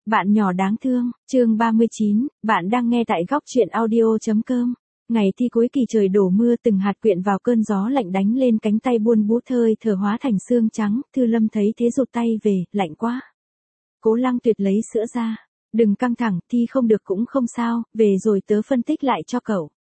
Bạn nhỏ đáng thương, chương 39, bạn đang nghe tại góc truyện audio.com. Ngày thi cuối kỳ trời đổ mưa, từng hạt quyện vào cơn gió lạnh đánh lên cánh tay buôn bút thơi thở hóa thành xương trắng. Thư Lâm thấy thế rụt tay về, lạnh quá. Cố Lăng Tuyệt lấy sữa ra. Đừng căng thẳng, thi không được cũng không sao, về rồi tớ phân tích lại cho cậu.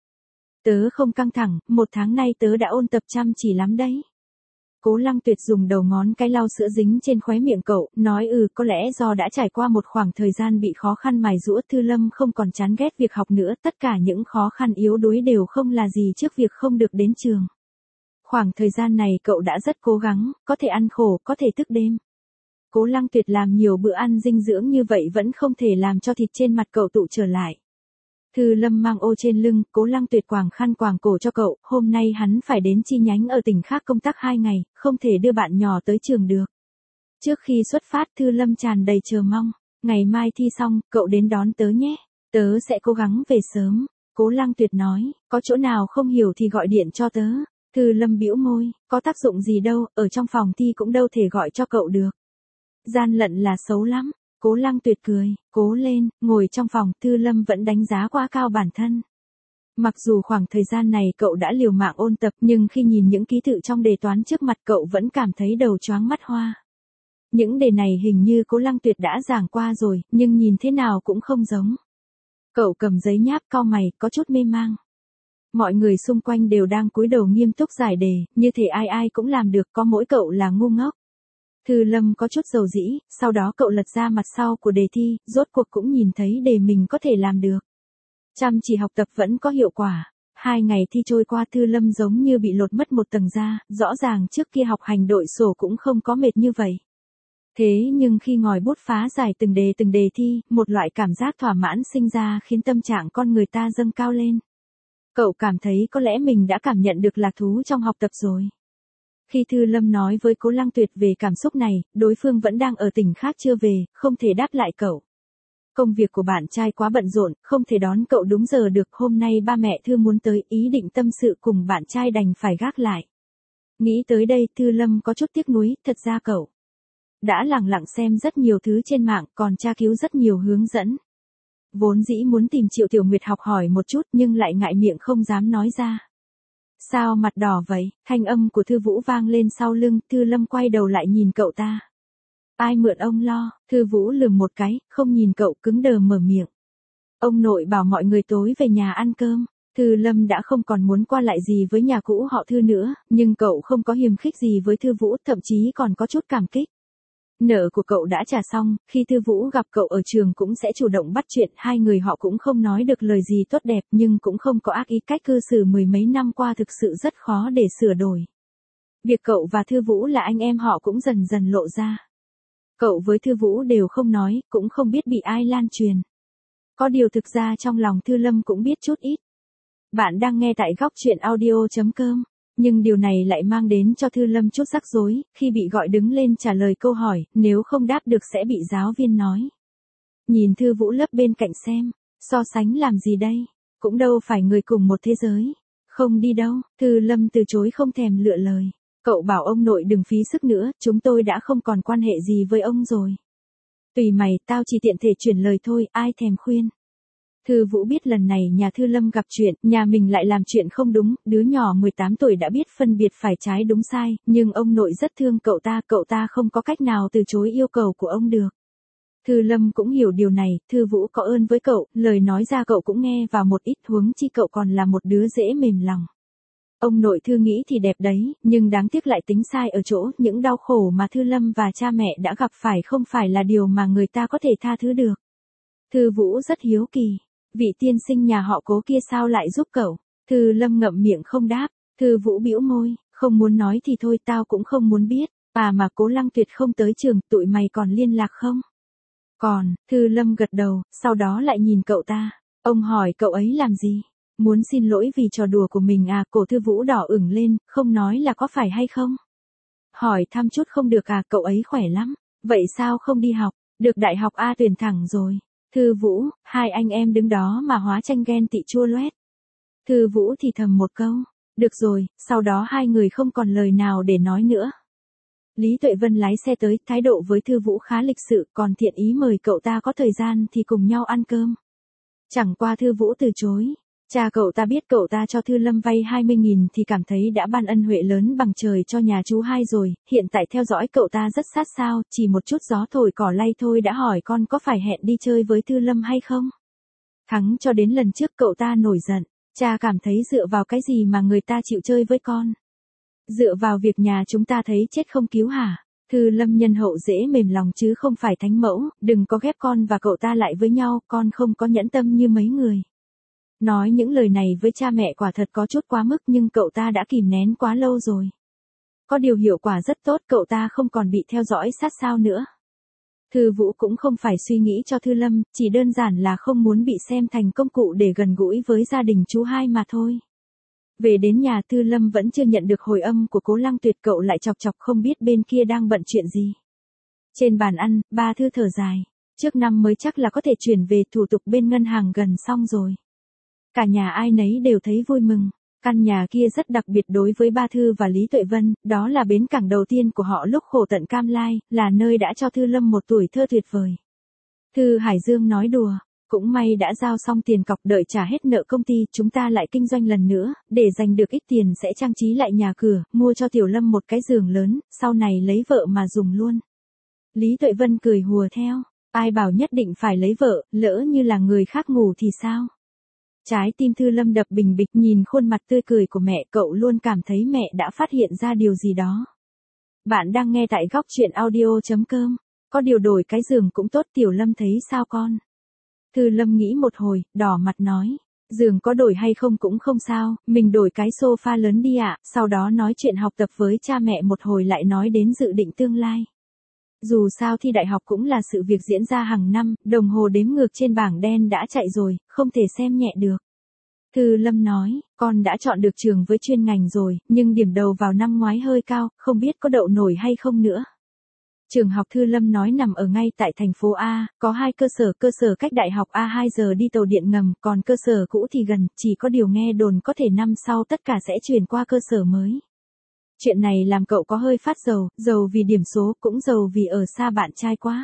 Tớ không căng thẳng, 1 tháng nay tớ đã ôn tập chăm chỉ lắm đấy. Cố Lăng Tuyệt dùng đầu ngón cái lau sữa dính trên khóe miệng cậu, nói có lẽ do đã trải qua một khoảng thời gian bị khó khăn mài giũa. Thư Lâm không còn chán ghét việc học nữa, tất cả những khó khăn yếu đuối đều không là gì trước việc không được đến trường. Khoảng thời gian này cậu đã rất cố gắng, có thể ăn khổ, có thể thức đêm. Cố Lăng Tuyệt làm nhiều bữa ăn dinh dưỡng như vậy vẫn không thể làm cho thịt trên mặt cậu tụ trở lại. Thư Lâm mang ô trên lưng, Cố Lăng Tuyệt quàng khăn quàng cổ cho cậu, hôm nay hắn phải đến chi nhánh ở tỉnh khác công tác 2 ngày, không thể đưa bạn nhỏ tới trường được. Trước khi xuất phát Thư Lâm tràn đầy chờ mong, ngày mai thi xong, cậu đến đón tớ nhé, tớ sẽ cố gắng về sớm. Cố Lăng Tuyệt nói, có chỗ nào không hiểu thì gọi điện cho tớ. Thư Lâm bĩu môi, có tác dụng gì đâu, ở trong phòng thi cũng đâu thể gọi cho cậu được. Gian lận là xấu lắm. Cố Lăng Tuyệt cười, cố lên, ngồi trong phòng. Thư Lâm vẫn đánh giá quá cao bản thân. Mặc dù khoảng thời gian này cậu đã liều mạng ôn tập, nhưng khi nhìn những ký tự trong đề toán trước mặt cậu vẫn cảm thấy đầu choáng mắt hoa. Những đề này hình như Cố Lăng Tuyệt đã giảng qua rồi, nhưng nhìn thế nào cũng không giống. Cậu cầm giấy nháp cau mày, có chút mê mang. Mọi người xung quanh đều đang cúi đầu nghiêm túc giải đề, như thể ai ai cũng làm được, có mỗi cậu là ngu ngốc. Thư Lâm có chút dầu dĩ, sau đó cậu lật ra mặt sau của đề thi, rốt cuộc cũng nhìn thấy đề mình có thể làm được. Chăm chỉ học tập vẫn có hiệu quả. 2 ngày thi trôi qua Thư Lâm giống như bị lột mất một tầng da, rõ ràng trước kia học hành đội sổ cũng không có mệt như vậy. Thế nhưng khi ngòi bút phá giải từng đề thi, một loại cảm giác thỏa mãn sinh ra khiến tâm trạng con người ta dâng cao lên. Cậu cảm thấy có lẽ mình đã cảm nhận được lạc thú trong học tập rồi. Khi Thư Lâm nói với Cố Lăng Tuyệt về cảm xúc này, đối phương vẫn đang ở tỉnh khác chưa về, không thể đáp lại cậu. Công việc của bạn trai quá bận rộn, không thể đón cậu đúng giờ được. Hôm nay ba mẹ Thư muốn tới, ý định tâm sự cùng bạn trai đành phải gác lại. Nghĩ tới đây Thư Lâm có chút tiếc nuối, thật ra cậu đã lẳng lặng xem rất nhiều thứ trên mạng, còn tra cứu rất nhiều hướng dẫn. Vốn dĩ muốn tìm Triệu Tiểu Nguyệt học hỏi một chút nhưng lại ngại miệng không dám nói ra. Sao mặt đỏ vậy? Thanh âm của Thư Vũ vang lên sau lưng, Thư Lâm quay đầu lại nhìn cậu ta. Ai mượn ông lo? Thư Vũ lườm một cái, không nhìn cậu, cứng đờ mở miệng. Ông nội bảo mọi người tối về nhà ăn cơm. Thư Lâm đã không còn muốn qua lại gì với nhà cũ họ Thư nữa, nhưng cậu không có hiềm khích gì với Thư Vũ, thậm chí còn có chút cảm kích. Nợ của cậu đã trả xong, khi Thư Vũ gặp cậu ở trường cũng sẽ chủ động bắt chuyện, hai người họ cũng không nói được lời gì tốt đẹp nhưng cũng không có ác ý. Cách cư xử mười mấy năm qua thực sự rất khó để sửa đổi. Việc cậu và Thư Vũ là anh em họ cũng dần dần lộ ra. Cậu với Thư Vũ đều không nói, cũng không biết bị ai lan truyền. Có điều thực ra trong lòng Thư Lâm cũng biết chút ít. Bạn đang nghe tại góc truyện audio.com. Nhưng điều này lại mang đến cho Thư Lâm chút rắc rối, khi bị gọi đứng lên trả lời câu hỏi, nếu không đáp được sẽ bị giáo viên nói. Nhìn Thư Vũ lớp bên cạnh xem, so sánh làm gì đây, cũng đâu phải người cùng một thế giới. Không đi đâu, Thư Lâm từ chối không thèm lựa lời. Cậu bảo ông nội đừng phí sức nữa, chúng tôi đã không còn quan hệ gì với ông rồi. Tùy mày, tao chỉ tiện thể chuyển lời thôi, ai thèm khuyên. Thư Vũ biết lần này nhà Thư Lâm gặp chuyện, nhà mình lại làm chuyện không đúng, đứa nhỏ 18 tuổi đã biết phân biệt phải trái đúng sai, nhưng ông nội rất thương cậu ta không có cách nào từ chối yêu cầu của ông được. Thư Lâm cũng hiểu điều này, Thư Vũ có ơn với cậu, lời nói ra cậu cũng nghe vào một ít, huống chi cậu còn là một đứa dễ mềm lòng. Ông nội Thư nghĩ thì đẹp đấy, nhưng đáng tiếc lại tính sai ở chỗ, những đau khổ mà Thư Lâm và cha mẹ đã gặp phải không phải là điều mà người ta có thể tha thứ được. Thư Vũ rất hiếu kỳ. Vị tiên sinh nhà họ Cố kia sao lại giúp cậu? Thư Lâm ngậm miệng không đáp. Thư Vũ bĩu môi, không muốn nói thì thôi, tao cũng không muốn biết. Mà Cố Lăng Tuyệt không tới trường, tụi mày còn liên lạc không? Còn, Thư Lâm gật đầu, sau đó lại nhìn cậu ta. Ông hỏi cậu ấy làm gì? Muốn xin lỗi vì trò đùa của mình à? Cổ Thư Vũ đỏ ửng lên, không nói là có phải hay không? Hỏi thăm chút không được à? Cậu ấy khỏe lắm. Vậy sao không đi học? Được đại học A tuyển thẳng rồi. Thư Vũ, hai anh em đứng đó mà hóa tranh ghen tị chua loét. Thư Vũ thì thầm một câu, được rồi, sau đó hai người không còn lời nào để nói nữa. Lý Tuệ Vân lái xe tới, thái độ với Thư Vũ khá lịch sự, còn thiện ý mời cậu ta có thời gian thì cùng nhau ăn cơm. Chẳng qua Thư Vũ từ chối. Cha cậu ta biết cậu ta cho Thư Lâm vay 20.000 thì cảm thấy đã ban ân huệ lớn bằng trời cho nhà chú hai rồi, hiện tại theo dõi cậu ta rất sát sao, chỉ một chút gió thổi cỏ lay thôi đã hỏi con có phải hẹn đi chơi với Thư Lâm hay không. Thắng cho đến lần trước cậu ta nổi giận, cha cảm thấy dựa vào cái gì mà người ta chịu chơi với con. Dựa vào việc nhà chúng ta thấy chết không cứu hả? Thư Lâm nhân hậu dễ mềm lòng chứ không phải thánh mẫu, đừng có ghép con và cậu ta lại với nhau, con không có nhẫn tâm như mấy người. Nói những lời này với cha mẹ quả thật có chút quá mức nhưng cậu ta đã kìm nén quá lâu rồi. Có điều hiệu quả rất tốt, cậu ta không còn bị theo dõi sát sao nữa. Thư Vũ cũng không phải suy nghĩ cho Thư Lâm, chỉ đơn giản là không muốn bị xem thành công cụ để gần gũi với gia đình chú hai mà thôi. Về đến nhà Thư Lâm vẫn chưa nhận được hồi âm của Cố Lăng Tuyệt, cậu lại chọc chọc không biết bên kia đang bận chuyện gì. Trên bàn ăn, ba Thư thở dài. Trước năm mới chắc là có thể chuyển về, thủ tục bên ngân hàng gần xong rồi. Cả nhà ai nấy đều thấy vui mừng. Căn nhà kia rất đặc biệt đối với ba Thư và Lý Tuệ Vân, đó là bến cảng đầu tiên của họ lúc khổ tận cam lai, là nơi đã cho Thư Lâm một tuổi thơ tuyệt vời. Thư Hải Dương nói đùa, cũng may đã giao xong tiền cọc, đợi trả hết nợ công ty, chúng ta lại kinh doanh lần nữa, để dành được ít tiền sẽ trang trí lại nhà cửa, mua cho Tiểu Lâm một cái giường lớn, sau này lấy vợ mà dùng luôn. Lý Tuệ Vân cười hùa theo, ai bảo nhất định phải lấy vợ, lỡ như là người khác ngủ thì sao? Trái tim Thư Lâm đập bình bịch, nhìn khuôn mặt tươi cười của mẹ, cậu luôn cảm thấy mẹ đã phát hiện ra điều gì đó. Bạn đang nghe tại góc truyện audio.com. Có điều đổi cái giường cũng tốt, Tiểu Lâm thấy sao con? Thư Lâm nghĩ một hồi, đỏ mặt nói. Giường có đổi hay không cũng không sao, mình đổi cái sofa lớn đi ạ, sau đó nói chuyện học tập với cha mẹ một hồi lại nói đến dự định tương lai. Dù sao thi đại học cũng là sự việc diễn ra hàng năm, đồng hồ đếm ngược trên bảng đen đã chạy rồi, không thể xem nhẹ được. Thư Lâm nói, con đã chọn được trường với chuyên ngành rồi, nhưng điểm đầu vào năm ngoái hơi cao, không biết có đậu nổi hay không nữa. Trường học Thư Lâm nói nằm ở ngay tại thành phố A, có hai cơ sở cách đại học A 2 giờ đi tàu điện ngầm, còn cơ sở cũ thì gần, chỉ có điều nghe đồn có thể năm sau tất cả sẽ chuyển qua cơ sở mới. Chuyện này làm cậu có hơi phát giàu, giàu vì điểm số, cũng giàu vì ở xa bạn trai quá.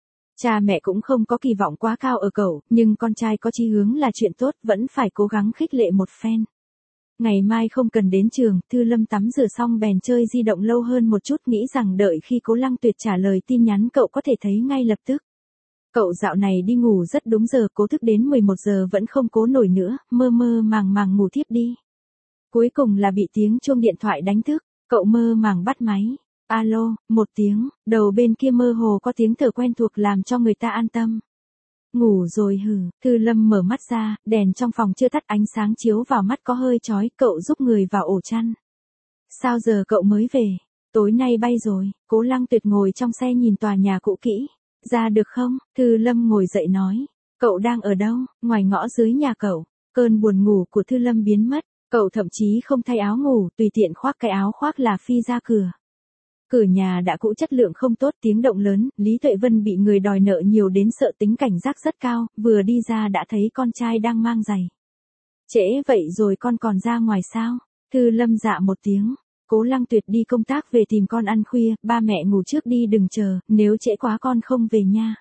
Cha mẹ cũng không có kỳ vọng quá cao ở cậu, nhưng con trai có chí hướng là chuyện tốt, vẫn phải cố gắng khích lệ một phen. Ngày mai không cần đến trường, Thư Lâm tắm rửa xong bèn chơi di động lâu hơn một chút, nghĩ rằng đợi khi Cố Lăng Tuyệt trả lời tin nhắn cậu có thể thấy ngay lập tức. Cậu dạo này đi ngủ rất đúng giờ, cố thức đến 11 giờ vẫn không cố nổi nữa, mơ mơ màng màng ngủ thiếp đi. Cuối cùng là bị tiếng chuông điện thoại đánh thức, cậu mơ màng bắt máy. Alo, một tiếng, đầu bên kia mơ hồ có tiếng thở quen thuộc làm cho người ta an tâm. Ngủ rồi hử, Thư Lâm mở mắt ra, đèn trong phòng chưa tắt, ánh sáng chiếu vào mắt có hơi chói, cậu giúp người vào ổ chăn. Sao giờ cậu mới về? Tối nay bay rồi. Cố Lăng Tuyệt ngồi trong xe nhìn tòa nhà cũ kỹ. Ra được không? Thư Lâm ngồi dậy nói. Cậu đang ở đâu? Ngoài ngõ dưới nhà cậu. Cơn buồn ngủ của Thư Lâm biến mất. Cậu thậm chí không thay áo ngủ, tùy tiện khoác cái áo khoác là phi ra cửa. Cửa nhà đã cũ, chất lượng không tốt, tiếng động lớn, Lý Tuệ Vân bị người đòi nợ nhiều đến sợ tính cảnh giác rất cao, vừa đi ra đã thấy con trai đang mang giày. Trễ vậy rồi con còn ra ngoài sao? Thư Lâm dạ một tiếng. Cố Lăng Tuyệt đi công tác về tìm con ăn khuya, ba mẹ ngủ trước đi đừng chờ, nếu trễ quá con không về nha.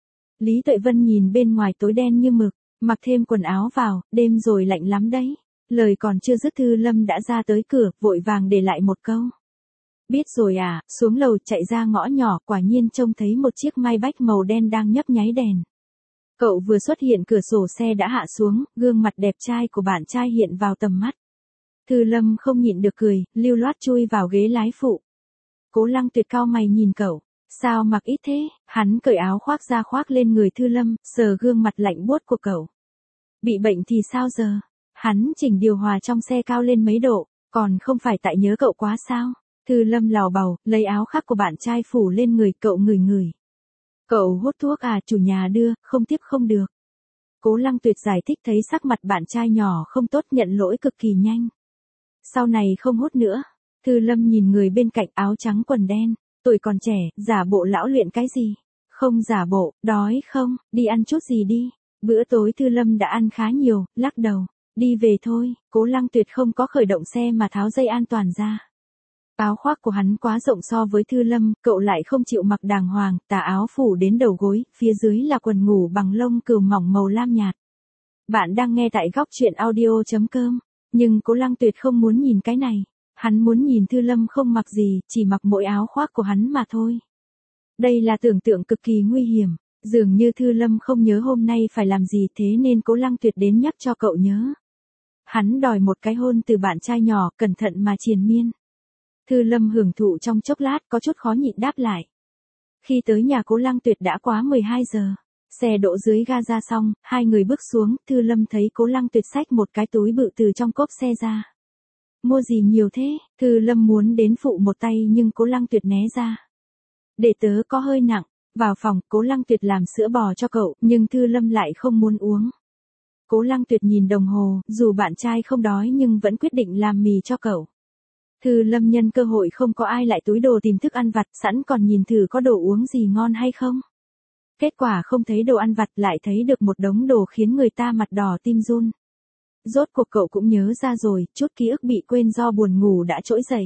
Lý Tuệ Vân nhìn bên ngoài tối đen như mực, mặc thêm quần áo vào, đêm rồi lạnh lắm đấy. Lời còn chưa dứt Thư Lâm đã ra tới cửa, vội vàng để lại một câu. Biết rồi à, xuống lầu chạy ra ngõ nhỏ, quả nhiên trông thấy một chiếc Maybach màu đen đang nhấp nháy đèn. Cậu vừa xuất hiện cửa sổ xe đã hạ xuống, gương mặt đẹp trai của bạn trai hiện vào tầm mắt. Thư Lâm không nhịn được cười, lưu loát chui vào ghế lái phụ. Cố Lăng Tuyệt cau mày nhìn cậu, sao mặc ít thế? Hắn cởi áo khoác ra khoác lên người Thư Lâm, sờ gương mặt lạnh buốt của cậu. Bị bệnh thì sao giờ? Hắn chỉnh điều hòa trong xe cao lên mấy độ, còn không phải tại nhớ cậu quá sao? Thư Lâm lào bào, lấy áo khác của bạn trai phủ lên người cậu ngửi ngửi. Cậu hút thuốc à, chủ nhà đưa, không tiếp không được. Cố Lăng Tuyệt giải thích, thấy sắc mặt bạn trai nhỏ không tốt, nhận lỗi cực kỳ nhanh. Sau này không hút nữa. Thư Lâm nhìn người bên cạnh, áo trắng quần đen, tuổi còn trẻ, giả bộ lão luyện cái gì? Không giả bộ, đói không, đi ăn chút gì đi. Bữa tối Thư Lâm đã ăn khá nhiều, lắc đầu. Đi về thôi. Cố Lăng Tuyệt không có khởi động xe mà tháo dây an toàn ra. Áo khoác của hắn quá rộng so với Thư Lâm, cậu lại không chịu mặc đàng hoàng, tà áo phủ đến đầu gối, phía dưới là quần ngủ bằng lông cừu mỏng màu lam nhạt. Bạn đang nghe tại góc truyện audio.com, nhưng Cố Lăng Tuyệt không muốn nhìn cái này. Hắn muốn nhìn Thư Lâm không mặc gì, chỉ mặc mỗi áo khoác của hắn mà thôi. Đây là tưởng tượng cực kỳ nguy hiểm, dường như Thư Lâm không nhớ hôm nay phải làm gì thế nên Cố Lăng Tuyệt đến nhắc cho cậu nhớ. Hắn đòi một cái hôn từ bạn trai nhỏ, cẩn thận mà triền miên. Thư Lâm hưởng thụ trong chốc lát, có chút khó nhịn đáp lại. Khi tới nhà Cố Lăng Tuyệt đã quá 12 giờ. Xe đỗ dưới ga ra xong, hai người bước xuống, Thư Lâm thấy Cố Lăng Tuyệt xách một cái túi bự từ trong cốp xe ra. Mua gì nhiều thế? Thư Lâm muốn đến phụ một tay nhưng Cố Lăng Tuyệt né ra. Để tớ có hơi nặng. Vào phòng, Cố Lăng Tuyệt làm sữa bò cho cậu, nhưng Thư Lâm lại không muốn uống. Cố Lăng Tuyệt nhìn đồng hồ, dù bạn trai không đói nhưng vẫn quyết định làm mì cho cậu. Thư Lâm nhân cơ hội không có ai lại túi đồ tìm thức ăn vặt, sẵn còn nhìn thử có đồ uống gì ngon hay không. Kết quả không thấy đồ ăn vặt, lại thấy được một đống đồ khiến người ta mặt đỏ tim run. Rốt cuộc cậu cũng nhớ ra rồi, chút ký ức bị quên do buồn ngủ đã trỗi dậy.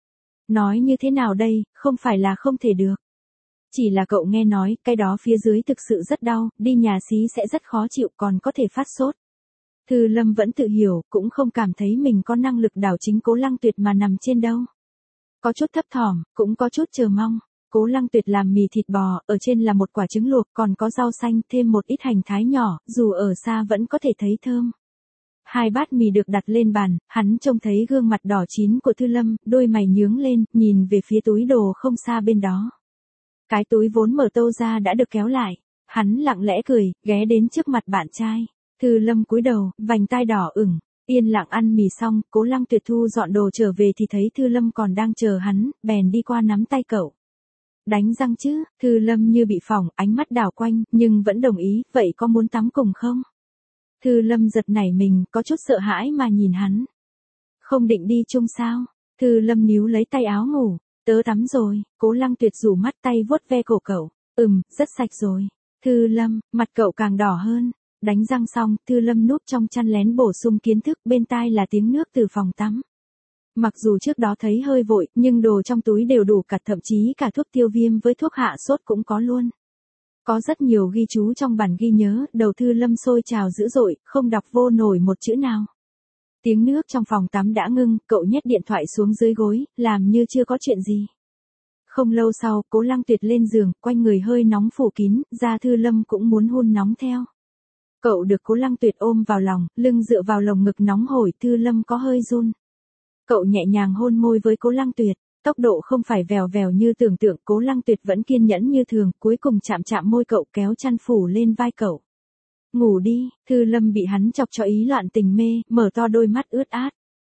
Nói như thế nào đây, không phải là không thể được. Chỉ là cậu nghe nói, cái đó phía dưới thực sự rất đau, đi nhà xí sẽ rất khó chịu, còn có thể phát sốt. Thư Lâm vẫn tự hiểu, cũng không cảm thấy mình có năng lực đảo chính Cố Lăng Tuyệt mà nằm trên đâu. Có chút thấp thỏm, cũng có chút chờ mong. Cố Lăng Tuyệt làm mì thịt bò, ở trên là một quả trứng luộc, còn có rau xanh, thêm một ít hành thái nhỏ, dù ở xa vẫn có thể thấy thơm. Hai bát mì được đặt lên bàn, hắn trông thấy gương mặt đỏ chín của Thư Lâm, đôi mày nhướng lên, nhìn về phía túi đồ không xa bên đó. Cái túi vốn mở tô ra đã được kéo lại. Hắn lặng lẽ cười, ghé đến trước mặt bạn trai. Thư Lâm cúi đầu, vành tai đỏ ửng, yên lặng ăn mì xong, Cố Lăng Tuyệt thu dọn đồ trở về thì thấy Thư Lâm còn đang chờ hắn, bèn đi qua nắm tay cậu. Đánh răng chứ? Thư Lâm như bị phỏng, ánh mắt đảo quanh, nhưng vẫn đồng ý, vậy có muốn tắm cùng không? Thư Lâm giật nảy mình, có chút sợ hãi mà nhìn hắn. Không định đi chung sao? Thư Lâm níu lấy tay áo ngủ. Tớ tắm rồi. Cố Lăng Tuyệt rủ mắt tay vuốt ve cổ cậu. Rất sạch rồi. Thư Lâm, mặt cậu càng đỏ hơn. Đánh răng xong, Thư Lâm núp trong chăn lén bổ sung kiến thức, bên tai là tiếng nước từ phòng tắm. Mặc dù trước đó thấy hơi vội, nhưng đồ trong túi đều đủ cả, thậm chí cả thuốc tiêu viêm với thuốc hạ sốt cũng có luôn. Có rất nhiều ghi chú trong bản ghi nhớ, đầu Thư Lâm sôi trào dữ dội, không đọc vô nổi một chữ nào. Tiếng nước trong phòng tắm đã ngưng, cậu nhét điện thoại xuống dưới gối, làm như chưa có chuyện gì. Không lâu sau, Cố Lăng Tuyệt lên giường, quanh người hơi nóng phủ kín, da Thư Lâm cũng muốn hun nóng theo. Cậu được Cố Lăng Tuyệt ôm vào lòng, lưng dựa vào lồng ngực nóng hổi, Thư Lâm có hơi run. Cậu nhẹ nhàng hôn môi với Cố Lăng Tuyệt, tốc độ không phải vèo vèo như tưởng tượng, Cố Lăng Tuyệt vẫn kiên nhẫn như thường, cuối cùng chạm chạm môi cậu, kéo chăn phủ lên vai cậu. Ngủ đi. Thư Lâm bị hắn chọc cho ý loạn tình mê, mở to đôi mắt ướt át.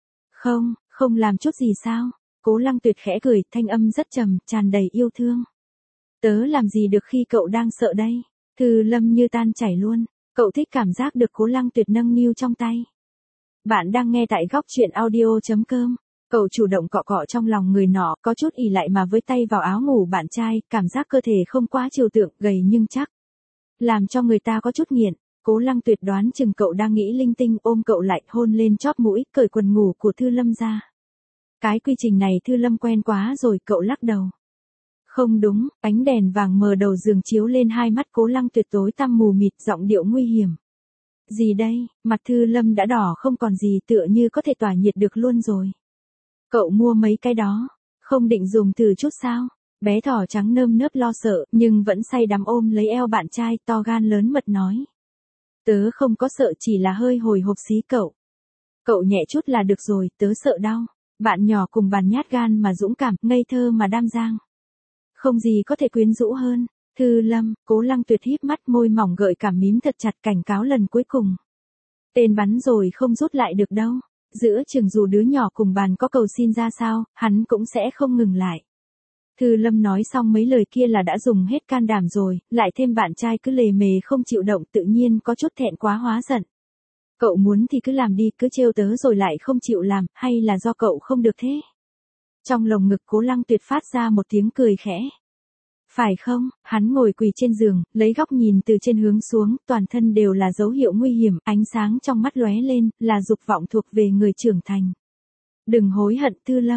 Không làm chút gì sao? Cố Lăng Tuyệt khẽ cười, thanh âm rất trầm, tràn đầy yêu thương. Tớ làm gì được khi cậu đang sợ đây? Thư Lâm như tan chảy luôn. Cậu thích cảm giác được Cố Lăng Tuyệt nâng niu trong tay. Bạn đang nghe tại góc truyện audio.com. Cậu chủ động cọ cọ trong lòng người nọ, có chút ỉ lại mà với tay vào áo ngủ bạn trai, cảm giác cơ thể không quá trừu tượng, gầy nhưng chắc. Làm cho người ta có chút nghiện. Cố Lăng Tuyệt đoán chừng cậu đang nghĩ linh tinh, ôm cậu lại, hôn lên chóp mũi, cởi quần ngủ của Thư Lâm ra. Cái quy trình này Thư Lâm quen quá rồi, cậu lắc đầu. Không đúng, ánh đèn vàng mờ đầu giường chiếu lên hai mắt Cố Lăng Tuyệt tối tăm mù mịt, giọng điệu nguy hiểm. Gì đây? Mặt Thư Lâm đã đỏ không còn gì, tựa như có thể tỏa nhiệt được luôn rồi. Cậu mua mấy cái đó, không định dùng thử chút sao? Bé thỏ trắng nơm nớp lo sợ, nhưng vẫn say đắm ôm lấy eo bạn trai, to gan lớn mật nói. Tớ không có sợ, chỉ là hơi hồi hộp xí cậu. Cậu nhẹ chút là được rồi, tớ sợ đau. Bạn nhỏ cùng bàn nhát gan mà dũng cảm, ngây thơ mà đam giang. Không gì có thể quyến rũ hơn. Thư Lâm, Cố Lăng Tuyệt híp mắt, môi mỏng gợi cảm mím thật chặt, cảnh cáo lần cuối cùng. Tên bắn rồi không rút lại được đâu. Giữa chừng dù đứa nhỏ cùng bàn có cầu xin ra sao, hắn cũng sẽ không ngừng lại. Thư Lâm nói xong mấy lời kia là đã dùng hết can đảm rồi, lại thêm bạn trai cứ lề mề không chịu động, tự nhiên có chút thẹn quá hóa giận. Cậu muốn thì cứ làm đi, cứ trêu tớ rồi lại không chịu làm, hay là do cậu không được thế? Trong lồng ngực Cố Lăng Tuyệt phát ra một tiếng cười khẽ. Phải không? Hắn ngồi quỳ trên giường, lấy góc nhìn từ trên hướng xuống, toàn thân đều là dấu hiệu nguy hiểm, ánh sáng trong mắt lóe lên, là dục vọng thuộc về người trưởng thành. Đừng hối hận Thư Lâm.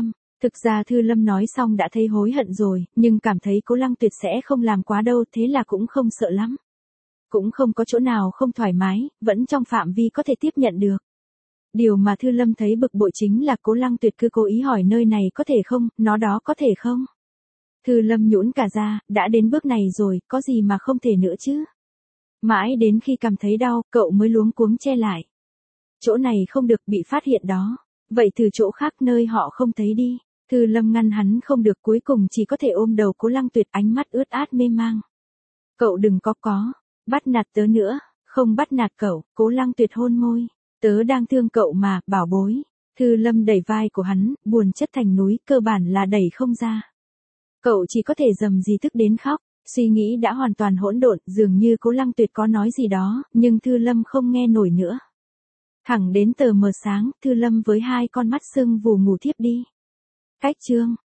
Thực ra Thư Lâm nói xong đã thấy hối hận rồi, nhưng cảm thấy Cố Lăng Tuyệt sẽ không làm quá đâu, thế là cũng không sợ lắm. Cũng không có chỗ nào không thoải mái, vẫn trong phạm vi có thể tiếp nhận được. Điều mà Thư Lâm thấy bực bội chính là Cố Lăng Tuyệt cứ cố ý hỏi nơi này có thể không, nó đó có thể không. Thư Lâm nhũn cả ra, đã đến bước này rồi, có gì mà không thể nữa chứ. Mãi đến khi cảm thấy đau, cậu mới luống cuống che lại. Chỗ này không được bị phát hiện đó. Vậy từ chỗ khác nơi họ không thấy đi. Thư Lâm ngăn hắn không được, cuối cùng chỉ có thể ôm đầu Cố Lăng Tuyệt, ánh mắt ướt át mê mang. Cậu đừng có bắt nạt tớ nữa. Không bắt nạt cậu. Cố Lăng Tuyệt hôn môi. Tớ đang thương cậu mà, bảo bối. Thư Lâm đẩy vai của hắn, buồn chất thành núi, cơ bản là đẩy không ra. Cậu chỉ có thể dầm gì tức đến khóc. Suy nghĩ đã hoàn toàn hỗn độn, dường như Cố Lăng Tuyệt có nói gì đó, nhưng Thư Lâm không nghe nổi nữa. Thẳng đến tờ mờ sáng, Thư Lâm với hai con mắt sưng vù ngủ thiếp đi. Cách chương